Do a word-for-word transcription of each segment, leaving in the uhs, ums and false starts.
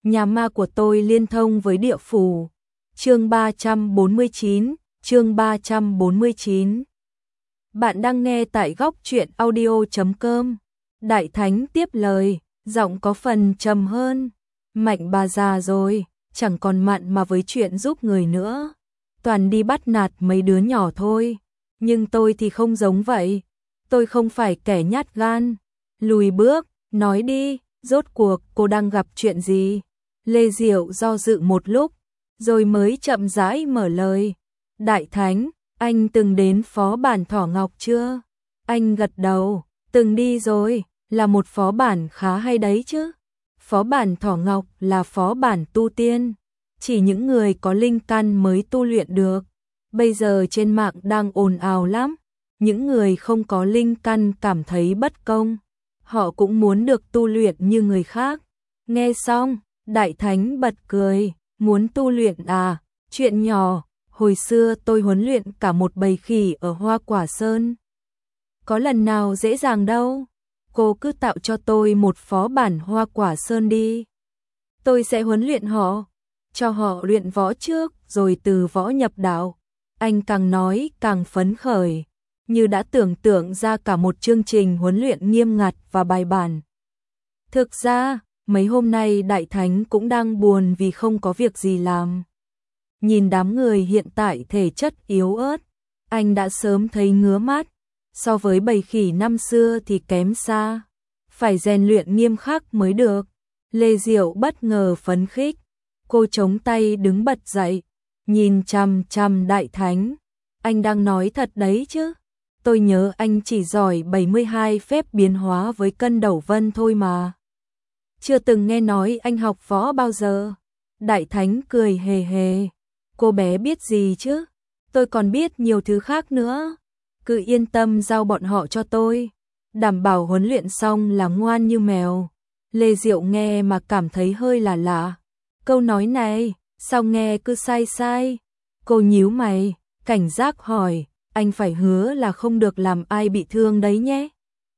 Nhà ma của tôi liên thông với địa phủ. Chương ba trăm bốn mươi chín, chương ba trăm bốn mươi chín. Bạn đang nghe tại góc truyện audio chấm com. Đại Thánh tiếp lời, giọng có phần trầm hơn. Mạnh bà già rồi, chẳng còn mặn mà với chuyện giúp người nữa. Toàn đi bắt nạt mấy đứa nhỏ thôi. Nhưng tôi thì không giống vậy. Tôi không phải kẻ nhát gan. Lùi bước, nói đi, rốt cuộc cô đang gặp chuyện gì? Lê Diệu do dự một lúc, rồi mới chậm rãi mở lời. Đại Thánh, anh từng đến phó bản Thỏ Ngọc chưa? Anh gật đầu, từng đi rồi, là một phó bản khá hay đấy chứ. Phó bản Thỏ Ngọc là phó bản tu tiên, chỉ những người có linh căn mới tu luyện được. Bây giờ trên mạng đang ồn ào lắm, những người không có linh căn cảm thấy bất công. Họ cũng muốn được tu luyện như người khác. Nghe xong, Đại Thánh bật cười, muốn tu luyện à, chuyện nhỏ, hồi xưa tôi huấn luyện cả một bầy khỉ ở Hoa Quả Sơn. Có lần nào dễ dàng đâu, cô cứ tạo cho tôi một phó bản Hoa Quả Sơn đi. Tôi sẽ huấn luyện họ, cho họ luyện võ trước rồi từ võ nhập đạo. Anh càng nói càng phấn khởi, như đã tưởng tượng ra cả một chương trình huấn luyện nghiêm ngặt và bài bản. Thực ra, mấy hôm nay Đại Thánh cũng đang buồn vì không có việc gì làm. Nhìn đám người hiện tại thể chất yếu ớt, anh đã sớm thấy ngứa mắt, so với bầy khỉ năm xưa thì kém xa, phải rèn luyện nghiêm khắc mới được. Lê Diệu bất ngờ phấn khích, cô chống tay đứng bật dậy, nhìn chằm chằm Đại Thánh. Anh đang nói thật đấy chứ? Tôi nhớ anh chỉ giỏi bảy mươi hai phép biến hóa với cân đầu vân thôi mà. Chưa từng nghe nói anh học võ bao giờ. Đại Thánh cười hề hề. Cô bé biết gì chứ? Tôi còn biết nhiều thứ khác nữa. Cứ yên tâm giao bọn họ cho tôi. Đảm bảo huấn luyện xong là ngoan như mèo. Lê Diệu nghe mà cảm thấy hơi là lạ. Câu nói này, sao nghe cứ sai sai? Cô nhíu mày, cảnh giác hỏi, anh phải hứa là không được làm ai bị thương đấy nhé.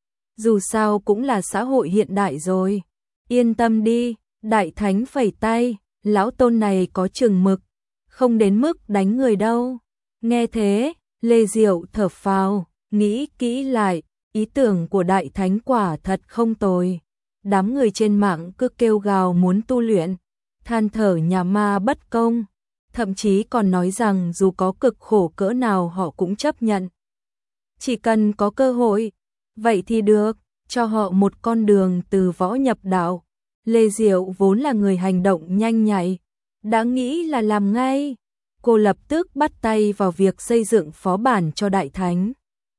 Dù sao cũng là xã hội hiện đại rồi. Yên tâm đi, Đại Thánh phẩy tay, lão tôn này có chừng mực, không đến mức đánh người đâu. Nghe thế, Lê Diệu thở phào, nghĩ kỹ lại, ý tưởng của Đại Thánh quả thật không tồi. Đám người trên mạng cứ kêu gào muốn tu luyện, than thở nhà ma bất công, thậm chí còn nói rằng dù có cực khổ cỡ nào họ cũng chấp nhận. Chỉ cần có cơ hội, vậy thì được, cho họ một con đường từ võ nhập đạo. Lê Diệu vốn là người hành động nhanh nhạy, đã nghĩ là làm ngay. Cô lập tức bắt tay vào việc xây dựng phó bản cho Đại Thánh.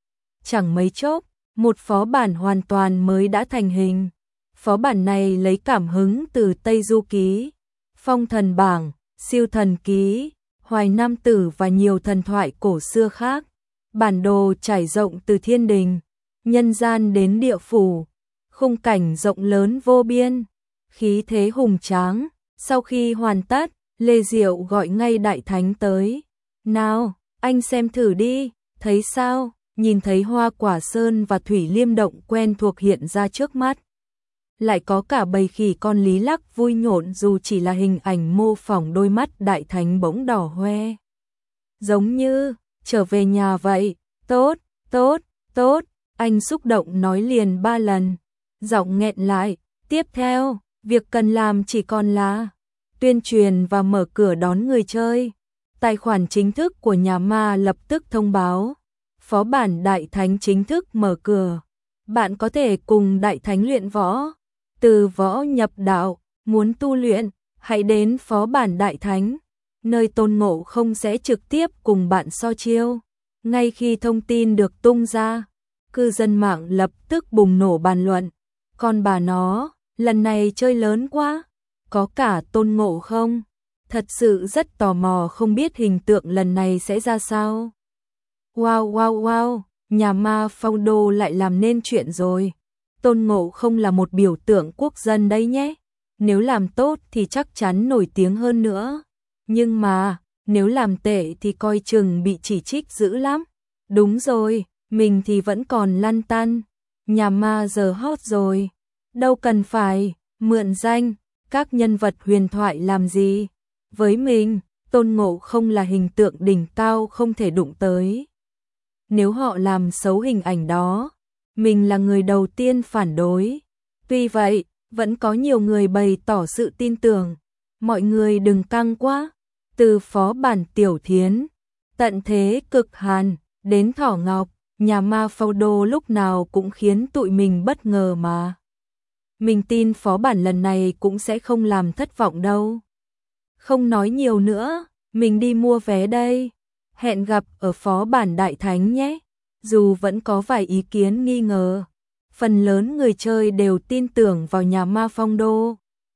Chẳng mấy chốc, một phó bản hoàn toàn mới đã thành hình. Phó bản này lấy cảm hứng từ Tây Du Ký, Phong Thần Bảng, Siêu Thần Ký, Hoài Nam Tử và nhiều thần thoại cổ xưa khác. Bản đồ trải rộng từ thiên đình, nhân gian đến địa phủ, khung cảnh rộng lớn vô biên, khí thế hùng tráng. Sau khi hoàn tất, Lê Diệu gọi ngay Đại Thánh tới. Nào, anh xem thử đi, thấy sao? Nhìn thấy Hoa Quả Sơn và Thủy Liêm Động quen thuộc hiện ra trước mắt. Lại có cả bầy khỉ con Lý Lắc vui nhộn dù chỉ là hình ảnh mô phỏng, đôi mắt Đại Thánh bỗng đỏ hoe. Giống như trở về nhà vậy. Tốt, tốt, tốt, anh xúc động nói liền ba lần. Giọng nghẹn lại, tiếp theo, việc cần làm chỉ còn là tuyên truyền và mở cửa đón người chơi. Tài khoản chính thức của nhà ma lập tức thông báo, phó bản Đại Thánh chính thức mở cửa. Bạn có thể cùng Đại Thánh luyện võ, từ võ nhập đạo. Muốn tu luyện, hãy đến phó bản Đại Thánh, nơi Tôn Ngộ Không sẽ trực tiếp cùng bạn so chiêu. Ngay khi thông tin được tung ra, cư dân mạng lập tức bùng nổ bàn luận. Con bà nó, lần này chơi lớn quá, có cả Tôn Ngộ Không. Thật sự rất tò mò không biết hình tượng lần này sẽ ra sao. Wow wow wow, nhà ma Phong Đô lại làm nên chuyện rồi. Tôn Ngộ Không là một biểu tượng quốc dân đấy nhé. Nếu làm tốt thì chắc chắn nổi tiếng hơn nữa. Nhưng mà, nếu làm tệ thì coi chừng bị chỉ trích dữ lắm. Đúng rồi, mình thì vẫn còn lăn tăn. Nhà ma giờ hot rồi. Đâu cần phải mượn danh, các nhân vật huyền thoại làm gì. Với mình, Tôn Ngộ Không là hình tượng đỉnh cao không thể đụng tới. Nếu họ làm xấu hình ảnh đó, mình là người đầu tiên phản đối. Tuy vậy, vẫn có nhiều người bày tỏ sự tin tưởng. Mọi người đừng căng quá. Từ phó bản Tiểu Thiến, tận thế cực hàn, đến Thỏ Ngọc, nhà ma Faudo lúc nào cũng khiến tụi mình bất ngờ mà. Mình tin phó bản lần này cũng sẽ không làm thất vọng đâu. Không nói nhiều nữa, mình đi mua vé đây. Hẹn gặp ở phó bản Đại Thánh nhé. Dù vẫn có vài ý kiến nghi ngờ, phần lớn người chơi đều tin tưởng vào nhà ma Phong Đô.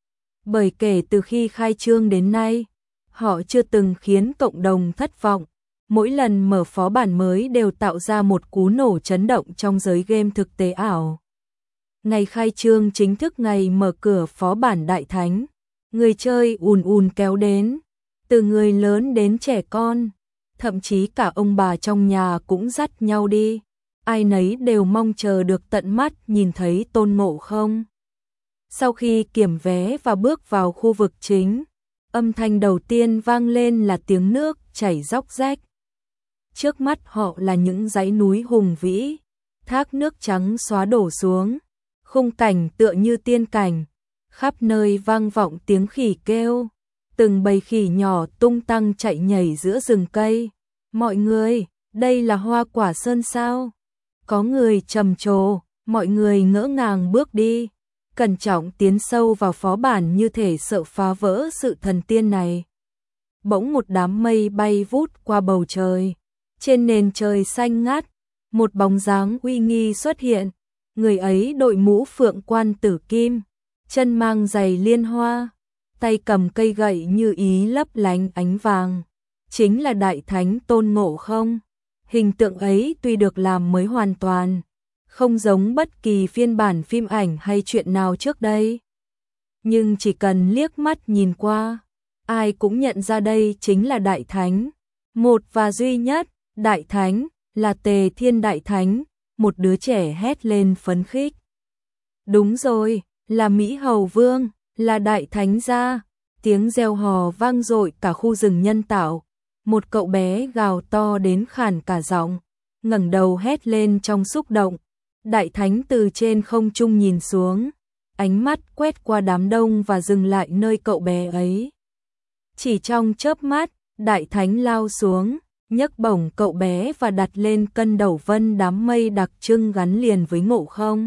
Bởi kể từ khi khai trương đến nay, họ chưa từng khiến cộng đồng thất vọng. Mỗi lần mở phó bản mới đều tạo ra một cú nổ chấn động trong giới game thực tế ảo. Ngày khai trương chính thức ngày mở cửa phó bản Đại Thánh, người chơi ùn ùn kéo đến, từ người lớn đến trẻ con, thậm chí cả ông bà trong nhà cũng dắt nhau đi. Ai nấy đều mong chờ được tận mắt nhìn thấy Tôn Ngộ Không. Sau khi kiểm vé và bước vào khu vực chính, âm thanh đầu tiên vang lên là tiếng nước chảy róc rách. Trước mắt họ là những dãy núi hùng vĩ, thác nước trắng xóa đổ xuống, khung cảnh tựa như tiên cảnh, khắp nơi vang vọng tiếng khỉ kêu, từng bầy khỉ nhỏ tung tăng chạy nhảy giữa rừng cây. Mọi người, đây là Hoa Quả Sơn sao? Có người trầm trồ, mọi người ngỡ ngàng bước đi, cẩn trọng tiến sâu vào phó bản như thể sợ phá vỡ sự thần tiên này. Bỗng một đám mây bay vút qua bầu trời, trên nền trời xanh ngát, một bóng dáng uy nghi xuất hiện, người ấy đội mũ phượng quan tử kim, chân mang giày liên hoa, tay cầm cây gậy như ý lấp lánh ánh vàng, chính là Đại Thánh Tôn Ngộ Không. Hình tượng ấy tuy được làm mới hoàn toàn, không giống bất kỳ phiên bản phim ảnh hay chuyện nào trước đây. Nhưng chỉ cần liếc mắt nhìn qua, ai cũng nhận ra đây chính là Đại Thánh. Một và duy nhất, Đại Thánh, là Tề Thiên Đại Thánh, một đứa trẻ hét lên phấn khích. Đúng rồi, là Mỹ Hầu Vương, là Đại Thánh gia. Tiếng reo hò vang dội cả khu rừng nhân tạo. Một cậu bé gào to đến khàn cả giọng, ngẩng đầu hét lên trong xúc động. Đại Thánh từ trên không trung nhìn xuống, ánh mắt quét qua đám đông và dừng lại nơi cậu bé ấy. Chỉ trong chớp mắt, Đại Thánh lao xuống, nhấc bổng cậu bé và đặt lên cân đầu vân đám mây đặc trưng gắn liền với Ngộ Không.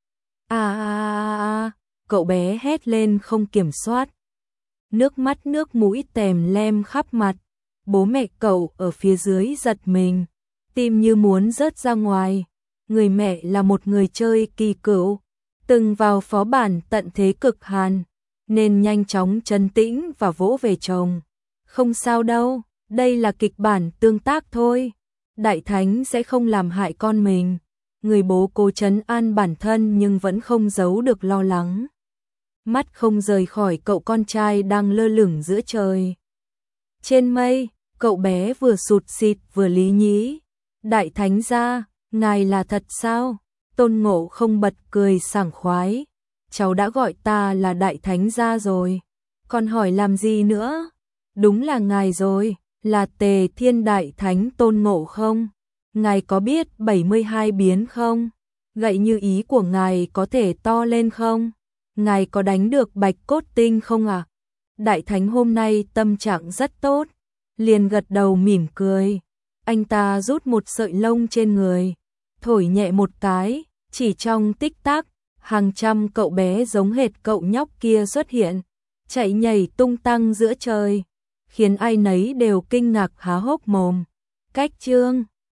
A a a, cậu bé hét lên không kiểm soát. Nước mắt nước mũi tèm lem khắp mặt. Bố mẹ cậu ở phía dưới giật mình, tim như muốn rớt ra ngoài. Người mẹ là một người chơi kỳ cựu, từng vào phó bản tận thế cực hàn, nên nhanh chóng trấn tĩnh và vỗ về chồng. Không sao đâu, đây là kịch bản tương tác thôi. Đại Thánh sẽ không làm hại con mình. Người bố cố trấn an bản thân nhưng vẫn không giấu được lo lắng. Mắt không rời khỏi cậu con trai đang lơ lửng giữa trời. Trên mây, cậu bé vừa sụt sịt vừa lý nhí. Đại Thánh gia, ngài là thật sao? Tôn Ngộ Không bật cười sảng khoái. Cháu đã gọi ta là Đại Thánh gia rồi. Còn hỏi làm gì nữa? Đúng là ngài rồi, là Tề Thiên Đại Thánh Tôn Ngộ Không. Ngài có biết bảy mươi hai biến không? Gậy như ý của ngài có thể to lên không? Ngài có đánh được Bạch Cốt Tinh không ạ? À? Đại Thánh hôm nay tâm trạng rất tốt, liền gật đầu mỉm cười. Anh ta rút một sợi lông trên người, thổi nhẹ một cái, chỉ trong tích tắc, hàng trăm cậu bé giống hệt cậu nhóc kia xuất hiện, chạy nhảy tung tăng giữa trời, khiến ai nấy đều kinh ngạc há hốc mồm. Cách chương